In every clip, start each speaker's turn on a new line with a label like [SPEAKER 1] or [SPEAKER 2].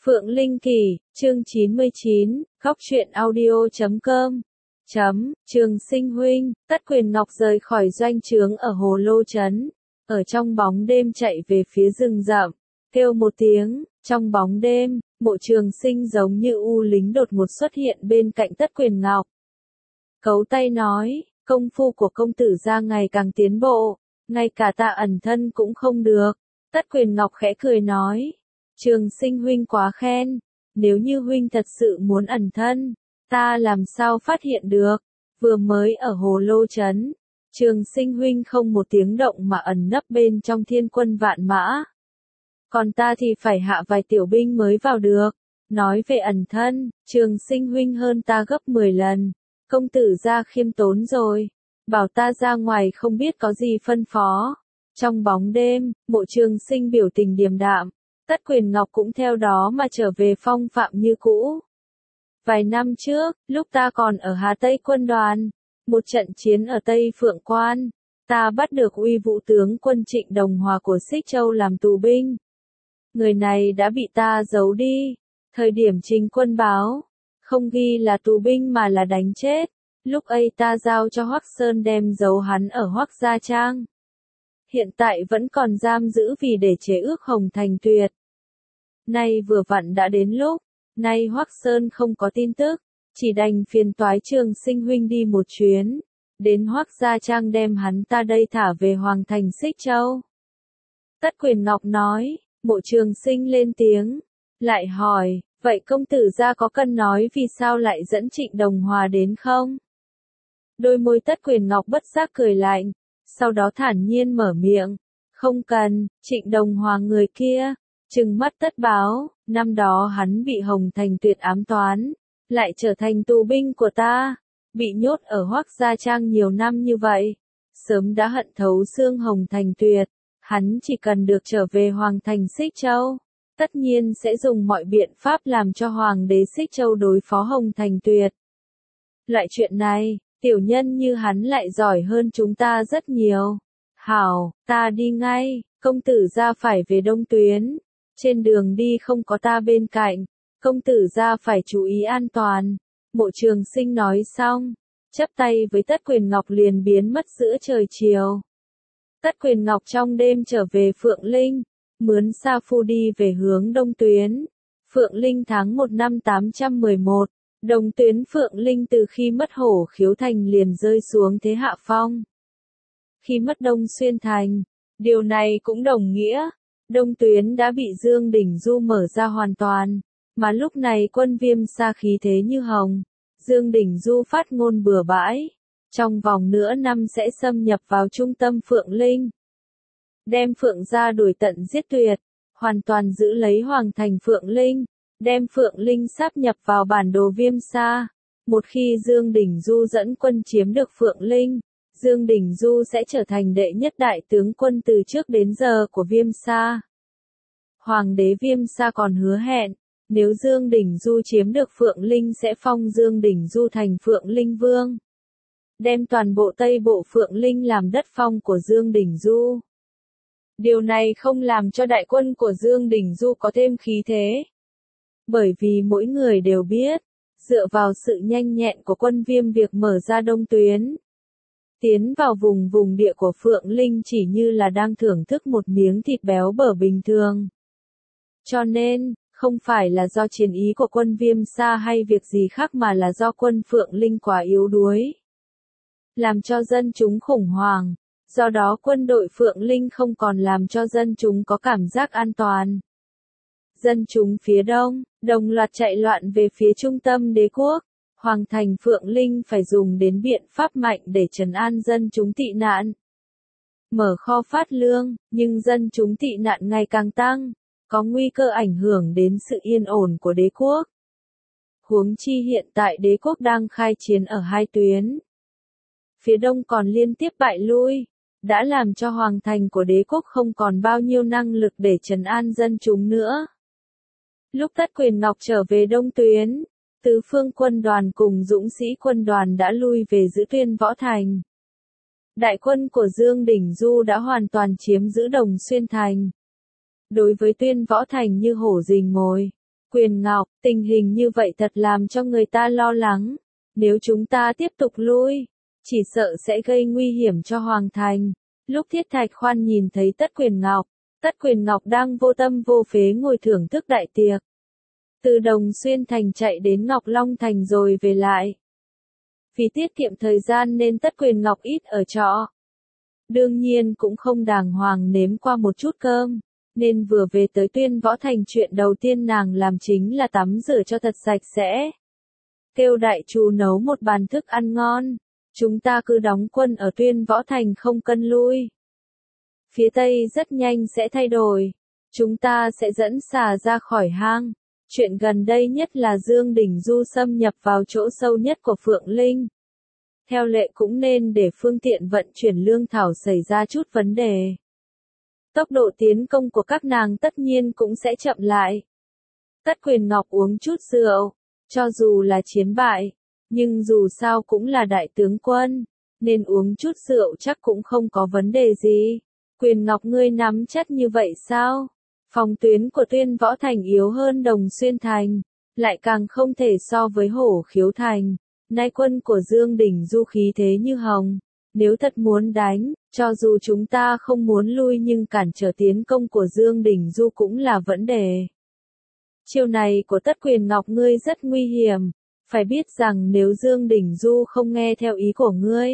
[SPEAKER 1] Phượng Linh Kỳ, chương 99, Góc truyện audio.com. Trường Sinh huynh, Tất Quyền Ngọc rời khỏi doanh trướng ở Hồ Lô Trấn, ở trong bóng đêm chạy về phía rừng rậm, kêu một tiếng, trong bóng đêm, Mộ Trường Sinh giống như u lính đột ngột xuất hiện bên cạnh Tất Quyền Ngọc. Cấu tay nói, công phu của công tử gia ngày càng tiến bộ, ngay cả ta ẩn thân cũng không được. Tất Quyền Ngọc khẽ cười nói, Trường Sinh huynh quá khen, nếu như huynh thật sự muốn ẩn thân, ta làm sao phát hiện được, vừa mới ở Hồ Lô Trấn, Trường Sinh huynh không một tiếng động mà ẩn nấp bên trong thiên quân vạn mã. Còn ta thì phải hạ vài tiểu binh mới vào được, nói về ẩn thân, Trường Sinh huynh hơn ta gấp 10 lần, công tử gia khiêm tốn rồi, bảo ta ra ngoài không biết có gì phân phó. Trong bóng đêm, Mộ Trường Sinh biểu tình điềm đạm, Tất Quyền Ngọc cũng theo đó mà trở về phong phạm như cũ. Vài năm trước, lúc ta còn ở Hà Tây quân đoàn, một trận chiến ở Tây Phượng Quan, ta bắt được uy vũ tướng quân Trịnh Đồng Hòa của Xích Châu làm tù binh. Người này đã bị ta giấu đi, thời điểm trình quân báo, không ghi là tù binh mà là đánh chết, lúc ấy ta giao cho Hoắc Sơn đem giấu hắn ở Hoắc Gia Trang. Hiện tại vẫn còn giam giữ vì để chế ước Hồng Thành Tuyệt. Nay vừa vặn đã đến lúc, nay Hoắc Sơn không có tin tức, chỉ đành phiền toái Trường Sinh huynh đi một chuyến, đến Hoắc Gia Trang đem hắn ta đây thả về Hoàng Thành Xích Châu. Tất Quyền Ngọc nói, Mộ Trường Sinh lên tiếng, lại hỏi, vậy công tử gia có cần nói vì sao lại dẫn Trịnh Đồng Hòa đến không? Đôi môi Tất Quyền Ngọc bất giác cười lạnh, sau đó thản nhiên mở miệng, không cần, Trịnh Đồng Hòa người kia, trừng mắt Tất báo, năm đó hắn bị Hồng Thành Tuyệt ám toán, lại trở thành tù binh của ta, bị nhốt ở Hoắc Gia Trang nhiều năm như vậy, sớm đã hận thấu xương Hồng Thành Tuyệt, hắn chỉ cần được trở về Hoàng Thành Xích Châu, tất nhiên sẽ dùng mọi biện pháp làm cho Hoàng đế Xích Châu đối phó Hồng Thành Tuyệt. Loại chuyện này, tiểu nhân như hắn lại giỏi hơn chúng ta rất nhiều. Hảo, ta đi ngay, công tử gia phải về Đông Tuyến. Trên đường đi không có ta bên cạnh, công tử gia phải chú ý an toàn. Mộ Trường Sinh nói xong, chắp tay với Tất Quyền Ngọc liền biến mất giữa trời chiều. Tất Quyền Ngọc trong đêm trở về Phượng Linh, mướn sa phu đi về hướng Đông Tuyến. Phượng Linh tháng 1 năm 811, Đông Tuyến Phượng Linh từ khi mất Hổ Khiếu Thành liền rơi xuống thế hạ phong. Khi mất Đông Xuyên Thành, điều này cũng đồng nghĩa, Đông Tuyến đã bị Dương Đình Du mở ra hoàn toàn, mà lúc này quân Viêm Sa khí thế như hồng, Dương Đình Du phát ngôn bừa bãi, trong vòng nửa năm sẽ xâm nhập vào trung tâm Phượng Linh, đem Phượng gia đuổi tận giết tuyệt, hoàn toàn giữ lấy Hoàng Thành Phượng Linh, đem Phượng Linh sáp nhập vào bản đồ Viêm Sa. Một khi Dương Đình Du dẫn quân chiếm được Phượng Linh, Dương Đình Du sẽ trở thành đệ nhất đại tướng quân từ trước đến giờ của Viêm Sa. Hoàng đế Viêm Sa còn hứa hẹn, nếu Dương Đình Du chiếm được Phượng Linh sẽ phong Dương Đình Du thành Phượng Linh Vương, đem toàn bộ Tây Bộ Phượng Linh làm đất phong của Dương Đình Du. Điều này không làm cho đại quân của Dương Đình Du có thêm khí thế. Bởi vì mỗi người đều biết, dựa vào sự nhanh nhẹn của quân Viêm việc mở ra Đông Tuyến, tiến vào vùng địa của Phượng Linh chỉ như là đang thưởng thức một miếng thịt béo bở bình thường. Cho nên, không phải là do chiến ý của quân Viêm Sa hay việc gì khác mà là do quân Phượng Linh quá yếu đuối, làm cho dân chúng khủng hoảng, do đó quân đội Phượng Linh không còn làm cho dân chúng có cảm giác an toàn. Dân chúng phía đông, đồng loạt chạy loạn về phía trung tâm đế quốc, Hoàng thành Phượng Linh phải dùng đến biện pháp mạnh để trấn an dân chúng tị nạn. Mở kho phát lương, nhưng dân chúng tị nạn ngày càng tăng, có nguy cơ ảnh hưởng đến sự yên ổn của đế quốc. Huống chi hiện tại đế quốc đang khai chiến ở hai tuyến. Phía đông còn liên tiếp bại lui, đã làm cho Hoàng thành của đế quốc không còn bao nhiêu năng lực để trấn an dân chúng nữa. Lúc Tất Quyền Ngọc trở về Đông Tuyến, tứ phương quân đoàn cùng dũng sĩ quân đoàn đã lui về giữ Tuyên Võ Thành. Đại quân của Dương Đình Du đã hoàn toàn chiếm giữ Đồng Xuyên Thành. Đối với Tuyên Võ Thành như hổ rình mồi, Quyền Ngọc, tình hình như vậy thật làm cho người ta lo lắng. Nếu chúng ta tiếp tục lui, chỉ sợ sẽ gây nguy hiểm cho Hoàng Thành. Lúc Thiết Thạch Khoan nhìn thấy Tất Quyền Ngọc đang vô tâm vô phế ngồi thưởng thức đại tiệc. Từ Đồng Xuyên Thành chạy đến Ngọc Long Thành rồi về lại. Vì tiết kiệm thời gian nên Tất Quyền Ngọc ít ở trọ. Đương nhiên cũng không đàng hoàng nếm qua một chút cơm, nên vừa về tới Tuyên Võ Thành chuyện đầu tiên nàng làm chính là tắm rửa cho thật sạch sẽ. Kêu đại chủ nấu một bàn thức ăn ngon, chúng ta cứ đóng quân ở Tuyên Võ Thành không cần lui. Phía Tây rất nhanh sẽ thay đổi, chúng ta sẽ dẫn xà ra khỏi hang. Chuyện gần đây nhất là Dương Đình Du xâm nhập vào chỗ sâu nhất của Phượng Linh. Theo lệ cũng nên để phương tiện vận chuyển lương thảo xảy ra chút vấn đề. Tốc độ tiến công của các nàng tất nhiên cũng sẽ chậm lại. Tất Quyền Ngọc uống chút rượu, cho dù là chiến bại, nhưng dù sao cũng là đại tướng quân, nên uống chút rượu chắc cũng không có vấn đề gì. Quyền Ngọc ngươi nắm chắc như vậy sao? Phòng tuyến của Tuyên Võ Thành yếu hơn Đồng Xuyên Thành, lại càng không thể so với Hổ Khiếu Thành. Nay quân của Dương Đình Du khí thế như hồng, nếu thật muốn đánh, cho dù chúng ta không muốn lui nhưng cản trở tiến công của Dương Đình Du cũng là vấn đề. Chiêu này của Tất Quyền Ngọc ngươi rất nguy hiểm, phải biết rằng nếu Dương Đình Du không nghe theo ý của ngươi,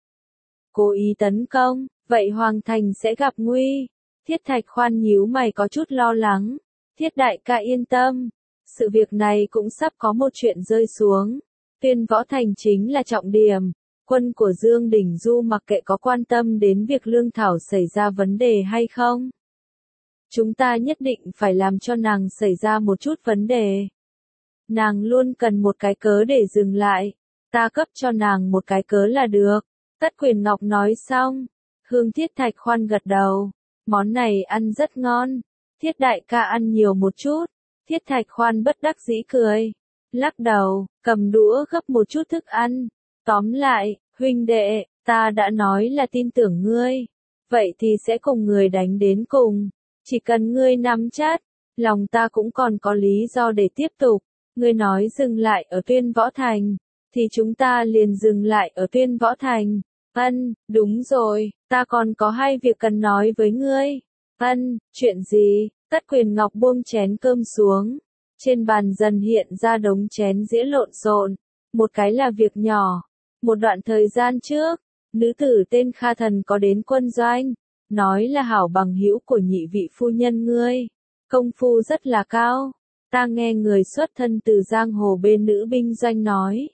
[SPEAKER 1] cố ý tấn công, vậy Hoàng Thành sẽ gặp nguy. Thiết Thạch Khoan nhíu mày có chút lo lắng. Thiết đại ca yên tâm, sự việc này cũng sắp có một chuyện rơi xuống. Tuyên Võ Thành chính là trọng điểm, quân của Dương Đình Du mặc kệ có quan tâm đến việc lương thảo xảy ra vấn đề hay không. Chúng ta nhất định phải làm cho nàng xảy ra một chút vấn đề. Nàng luôn cần một cái cớ để dừng lại, ta cấp cho nàng một cái cớ là được. Tất Quyền Ngọc nói xong, Hương Thiết Thạch Khoan gật đầu, món này ăn rất ngon, Thiết đại ca ăn nhiều một chút. Thiết Thạch Khoan bất đắc dĩ cười, lắc đầu, cầm đũa gấp một chút thức ăn. Tóm lại, huynh đệ, ta đã nói là tin tưởng ngươi, vậy thì sẽ cùng người đánh đến cùng. Chỉ cần ngươi nắm chắc, lòng ta cũng còn có lý do để tiếp tục. Ngươi nói dừng lại ở Tuyên Võ Thành, thì chúng ta liền dừng lại ở Tuyên Võ Thành. Đúng rồi, ta còn có hai việc cần nói với ngươi. Chuyện gì? Tất Quyền Ngọc buông chén cơm xuống. Trên bàn dần hiện ra đống chén dĩa lộn xộn. Một cái là việc nhỏ. Một đoạn thời gian trước, nữ tử tên Kha Thần có đến quân doanh, nói là hảo bằng hữu của nhị vị phu nhân ngươi. Công phu rất là cao. Ta nghe người xuất thân từ giang hồ bên nữ binh doanh nói.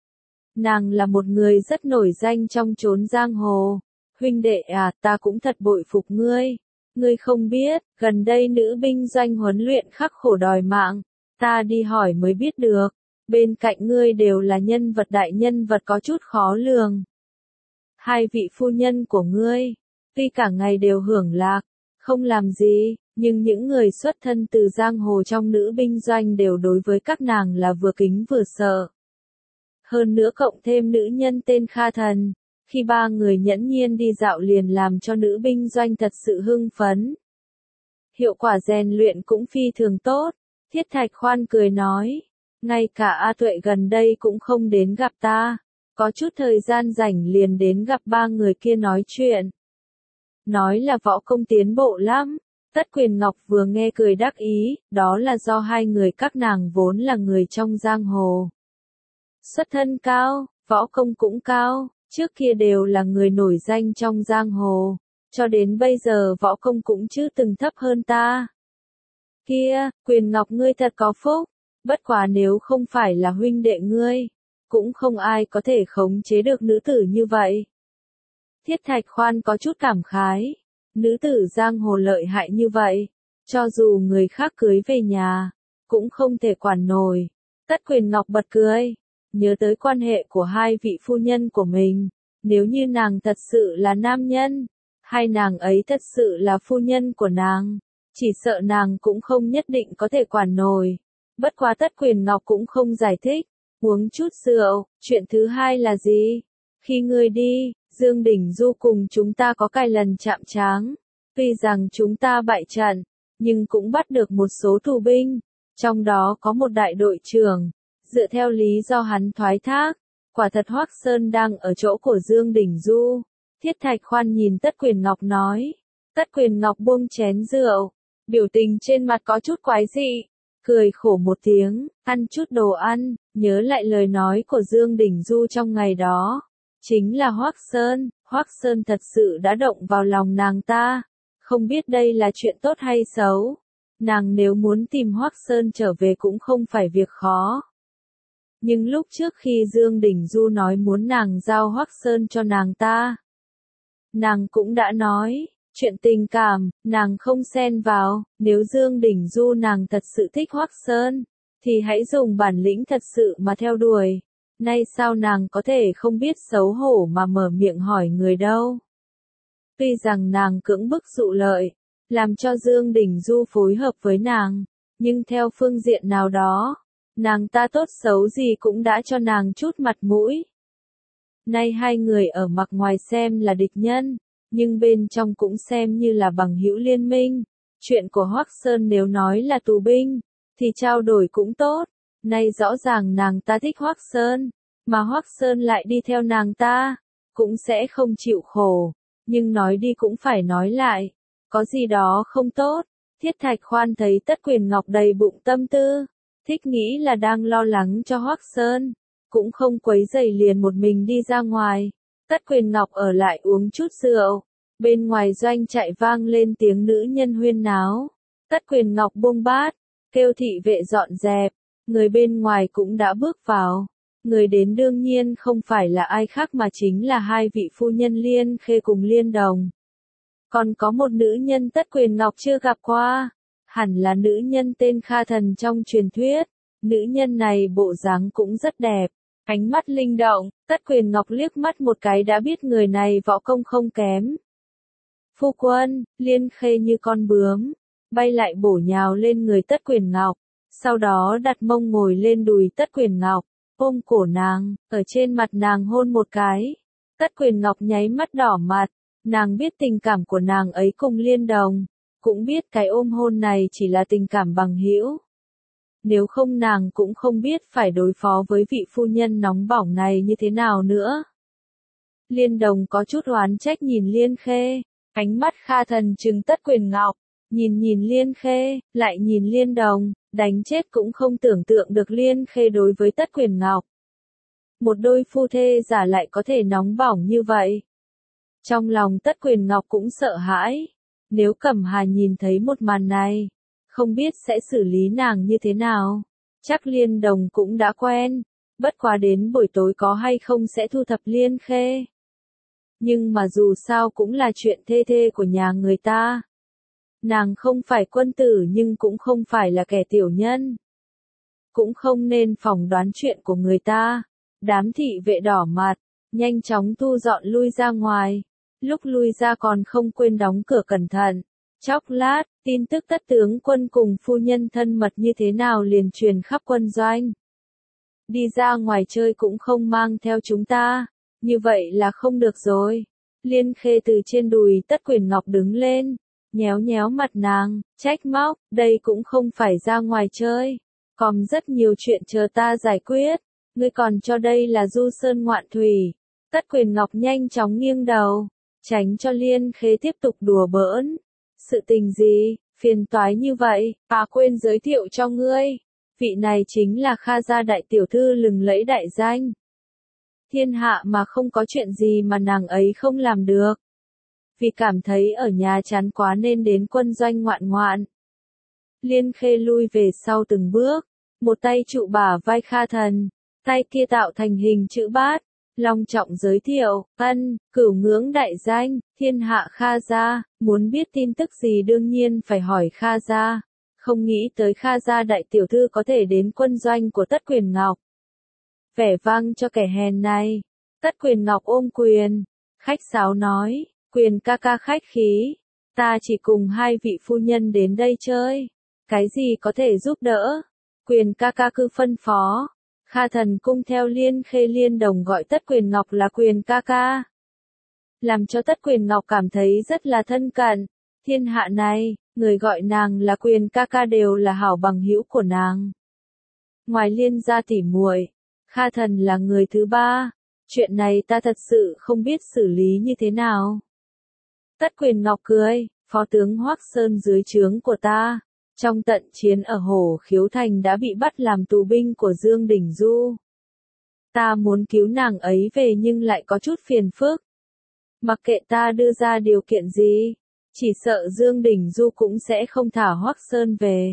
[SPEAKER 1] Nàng là một người rất nổi danh trong chốn giang hồ. Huynh đệ à, ta cũng thật bội phục ngươi. Ngươi không biết, gần đây nữ binh doanh huấn luyện khắc khổ đòi mạng. Ta đi hỏi mới biết được. Bên cạnh ngươi đều là nhân vật đại nhân vật có chút khó lường. Hai vị phu nhân của ngươi, tuy cả ngày đều hưởng lạc, không làm gì, nhưng những người xuất thân từ giang hồ trong nữ binh doanh đều đối với các nàng là vừa kính vừa sợ. Hơn nữa cộng thêm nữ nhân tên Kha Thần, khi ba người nhẫn nhiên đi dạo liền làm cho nữ binh doanh thật sự hưng phấn. Hiệu quả rèn luyện cũng phi thường tốt. Thiết Thạch Khoan cười nói, ngay cả A Tuệ gần đây cũng không đến gặp ta, có chút thời gian rảnh liền đến gặp ba người kia nói chuyện. Nói là võ công tiến bộ lắm. Tất Quyền Ngọc vừa nghe cười đắc ý, đó là do hai người các nàng vốn là người trong giang hồ. Xuất thân cao, võ công cũng cao, trước kia đều là người nổi danh trong giang hồ, cho đến bây giờ võ công cũng chưa từng thấp hơn ta. Kia, Quyền Ngọc ngươi thật có phúc, bất quá nếu không phải là huynh đệ ngươi, cũng không ai có thể khống chế được nữ tử như vậy. Thiết Thạch Khoan có chút cảm khái, nữ tử giang hồ lợi hại như vậy, cho dù người khác cưới về nhà, cũng không thể quản nổi. Tất Quyền Ngọc bật cười, nhớ tới quan hệ của hai vị phu nhân của mình, nếu như nàng thật sự là nam nhân, hay nàng ấy thật sự là phu nhân của nàng, chỉ sợ nàng cũng không nhất định có thể quản nổi. Bất quá Tất Quyền Ngọc cũng không giải thích, uống chút rượu. Chuyện thứ hai là gì? Khi ngươi đi, Dương Đình Du cùng chúng ta có cái lần chạm trán. Tuy rằng chúng ta bại trận, nhưng cũng bắt được một số tù binh. Trong đó có một đại đội trưởng, dựa theo lý do hắn thoái thác, quả thật Hoắc Sơn đang ở chỗ của Dương Đình Du. Thiết Thạch Khoan nhìn Tất Quyền Ngọc nói. Tất Quyền Ngọc buông chén rượu, biểu tình trên mặt có chút quái dị, cười khổ một tiếng, ăn chút đồ ăn, nhớ lại lời nói của Dương Đình Du trong ngày đó. Chính là Hoắc Sơn thật sự đã động vào lòng nàng ta, không biết đây là chuyện tốt hay xấu. Nàng nếu muốn tìm Hoắc Sơn trở về cũng không phải việc khó. Nhưng lúc trước khi Dương Đình Du nói muốn nàng giao Hoắc Sơn cho nàng ta, nàng cũng đã nói, chuyện tình cảm, nàng không xen vào, nếu Dương Đình Du nàng thật sự thích Hoắc Sơn, thì hãy dùng bản lĩnh thật sự mà theo đuổi. Nay sao nàng có thể không biết xấu hổ mà mở miệng hỏi người đâu. Tuy rằng nàng cưỡng bức dụ lợi, làm cho Dương Đình Du phối hợp với nàng, nhưng theo phương diện nào đó, nàng ta tốt xấu gì cũng đã cho nàng chút mặt mũi. Nay hai người ở mặt ngoài xem là địch nhân, nhưng bên trong cũng xem như là bằng hữu liên minh. Chuyện của Hoắc Sơn nếu nói là tù binh, thì trao đổi cũng tốt. Nay rõ ràng nàng ta thích Hoắc Sơn, mà Hoắc Sơn lại đi theo nàng ta, cũng sẽ không chịu khổ. Nhưng nói đi cũng phải nói lại, có gì đó không tốt. Thiết Thạch Khoan thấy Tất Quyền Ngọc đầy bụng tâm tư, thích nghĩ là đang lo lắng cho Hoắc Sơn, cũng không quấy rầy liền một mình đi ra ngoài. Tất Quyền Ngọc ở lại uống chút rượu, bên ngoài doanh trại vang lên tiếng nữ nhân huyên náo. Tất Quyền Ngọc buông bát, kêu thị vệ dọn dẹp, người bên ngoài cũng đã bước vào. Người đến đương nhiên không phải là ai khác mà chính là hai vị phu nhân Liên Khê cùng Liên Đồng. Còn có một nữ nhân Tất Quyền Ngọc chưa gặp qua, hẳn là nữ nhân tên Kha Thần trong truyền thuyết. Nữ nhân này bộ dáng cũng rất đẹp, ánh mắt linh động, Tất Quyền Ngọc liếc mắt một cái đã biết người này võ công không kém. Phu quân, Liên Khê như con bướm, bay lại bổ nhào lên người Tất Quyền Ngọc, sau đó đặt mông ngồi lên đùi Tất Quyền Ngọc, ôm cổ nàng, ở trên mặt nàng hôn một cái. Tất Quyền Ngọc nháy mắt đỏ mặt, nàng biết tình cảm của nàng ấy cùng Liên Đồng, cũng biết cái ôm hôn này chỉ là tình cảm bằng hữu. Nếu không nàng cũng không biết phải đối phó với vị phu nhân nóng bỏng này như thế nào nữa. Liên Đồng có chút oán trách nhìn Liên Khê, ánh mắt Kha Thần trừng Tất Quyền Ngọc, nhìn Liên Khê, lại nhìn Liên Đồng, đánh chết cũng không tưởng tượng được Liên Khê đối với Tất Quyền Ngọc. Một đôi phu thê giả lại có thể nóng bỏng như vậy. Trong lòng Tất Quyền Ngọc cũng sợ hãi, nếu Cẩm Hà nhìn thấy một màn này, không biết sẽ xử lý nàng như thế nào. Chắc Liên Đồng cũng đã quen, bất quá đến buổi tối có hay không sẽ thu thập Liên Khê. Nhưng mà dù sao cũng là chuyện thê thê của nhà người ta. Nàng không phải quân tử nhưng cũng không phải là kẻ tiểu nhân. Cũng không nên phỏng đoán chuyện của người ta. Đám thị vệ đỏ mặt, nhanh chóng thu dọn lui ra ngoài. Lúc lui ra còn không quên đóng cửa cẩn thận. Chốc lát, tin tức Tất tướng quân cùng phu nhân thân mật như thế nào liền truyền khắp quân doanh. Đi ra ngoài chơi cũng không mang theo chúng ta, như vậy là không được rồi. Liên Khê từ trên đùi Tất Quyền Ngọc đứng lên, nhéo nhéo mặt nàng, trách móc, đây cũng không phải ra ngoài chơi, còn rất nhiều chuyện chờ ta giải quyết, ngươi còn cho đây là du sơn ngoạn thủy. Tất Quyền Ngọc nhanh chóng nghiêng đầu, tránh cho Liên Khê tiếp tục đùa bỡn. Sự tình gì, phiền toái như vậy, quên giới thiệu cho ngươi. Vị này chính là Kha gia đại tiểu thư lừng lẫy đại danh. Thiên hạ mà không có chuyện gì mà nàng ấy không làm được. Vì cảm thấy ở nhà chán quá nên đến quân doanh ngoạn ngoạn. Liên Khê lui về sau từng bước, một tay trụ bả vai Kha Thần, tay kia tạo thành hình chữ bát, long trọng giới thiệu, cửu ngưỡng đại danh, thiên hạ Kha gia, muốn biết tin tức gì đương nhiên phải hỏi Kha gia. Không nghĩ tới Kha gia đại tiểu thư có thể đến quân doanh của Tất Quyền Ngọc. Vẻ vang cho kẻ hèn này. Tất Quyền Ngọc ôm quyền, khách sáo nói, Quyền ca ca khách khí, ta chỉ cùng hai vị phu nhân đến đây chơi, cái gì có thể giúp đỡ, Quyền ca ca cứ phân phó. Kha Thần cung theo Liên Khê Liên Đồng gọi Tất Quyền Ngọc là Quyền ca ca, làm cho Tất Quyền Ngọc cảm thấy rất là thân cận. Thiên hạ này, người gọi nàng là Quyền ca ca đều là hảo bằng hữu của nàng. Ngoài Liên gia tỉ muội, Kha Thần là người thứ ba, chuyện này ta thật sự không biết xử lý như thế nào. Tất Quyền Ngọc cười, phó tướng Hoắc Sơn dưới trướng của ta, trong trận chiến ở Hổ Khiếu Thành đã bị bắt làm tù binh của Dương Đình Du. Ta muốn cứu nàng ấy về nhưng lại có chút phiền phức. Mặc kệ ta đưa ra điều kiện gì, chỉ sợ Dương Đình Du cũng sẽ không thả Hoắc Sơn về.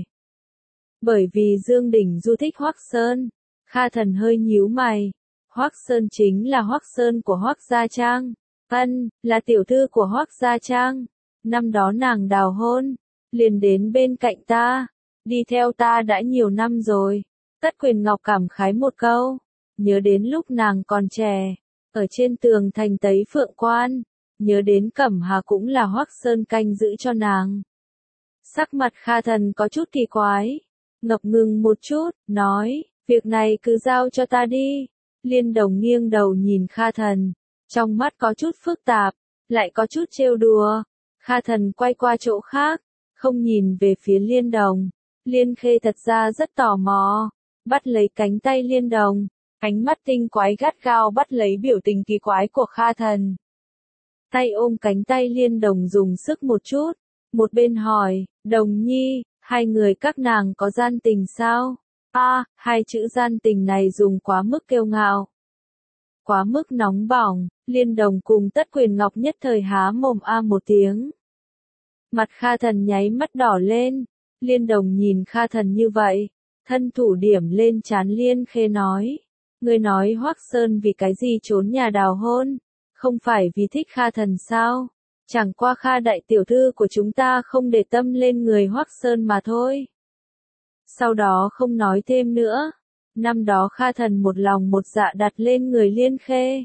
[SPEAKER 1] Bởi vì Dương Đình Du thích Hoắc Sơn, Kha Thần hơi nhíu mày. Hoắc Sơn chính là Hoắc Sơn của Hoắc Gia Trang. Là tiểu thư của Hoắc Gia Trang. Năm đó nàng đào hôn, liền đến bên cạnh ta, đi theo ta đã nhiều năm rồi. Tất Quyền Ngọc cảm khái một câu, nhớ đến lúc nàng còn trẻ, ở trên tường thành Tấy Phượng Quan, nhớ đến Cẩm Hà cũng là Hoắc Sơn canh giữ cho nàng. Sắc mặt Kha Thần có chút kỳ quái, ngập ngừng một chút, nói, việc này cứ giao cho ta đi. Liên Đồng nghiêng đầu nhìn Kha Thần, trong mắt có chút phức tạp, lại có chút trêu đùa. Kha Thần quay qua chỗ khác, không nhìn về phía Liên Đồng. Liên Khê thật ra rất tò mò, bắt lấy cánh tay Liên Đồng, ánh mắt tinh quái gắt gao bắt lấy biểu tình kỳ quái của Kha Thần. Tay ôm cánh tay Liên Đồng dùng sức một chút, một bên hỏi, Đồng Nhi, hai người các nàng có gian tình sao? Hai chữ gian tình này dùng quá mức kiêu ngạo, quá mức nóng bỏng, Liên Đồng cùng Tất Quyền Ngọc nhất thời há mồm một tiếng. Mặt Kha Thần nháy mắt đỏ lên, Liên Đồng nhìn Kha Thần như vậy, thân thủ điểm lên trán Liên Khê nói, ngươi nói Hoắc Sơn vì cái gì trốn nhà đào hôn, không phải vì thích Kha Thần sao? Chẳng qua Kha đại tiểu thư của chúng ta không để tâm lên người Hoắc Sơn mà thôi. Sau đó không nói thêm nữa. Năm đó Kha Thần một lòng một dạ đặt lên người Liên Khê.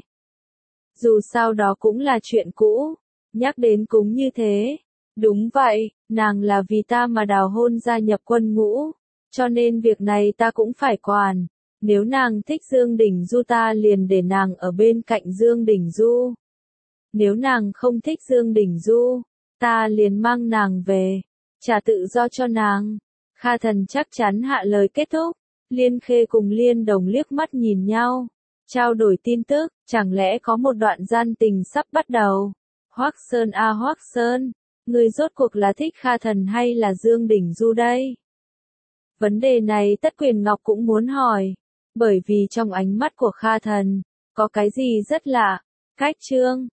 [SPEAKER 1] Dù sao đó cũng là chuyện cũ, nhắc đến cũng như thế. Đúng vậy, nàng là vì ta mà đào hôn gia nhập quân ngũ, cho nên việc này ta cũng phải quản. Nếu nàng thích Dương Đình Du ta liền để nàng ở bên cạnh Dương Đình Du. Nếu nàng không thích Dương Đình Du, ta liền mang nàng về, trả tự do cho nàng. Kha Thần chắc chắn hạ lời kết thúc. Liên Khê cùng Liên Đồng liếc mắt nhìn nhau, trao đổi tin tức, chẳng lẽ có một đoạn gian tình sắp bắt đầu. Hoắc Sơn Hoắc Sơn, ngươi rốt cuộc là thích Kha Thần hay là Dương Đình Du đây? Vấn đề này Tất Quyền Ngọc cũng muốn hỏi, bởi vì trong ánh mắt của Kha Thần, có cái gì rất lạ. Cách chương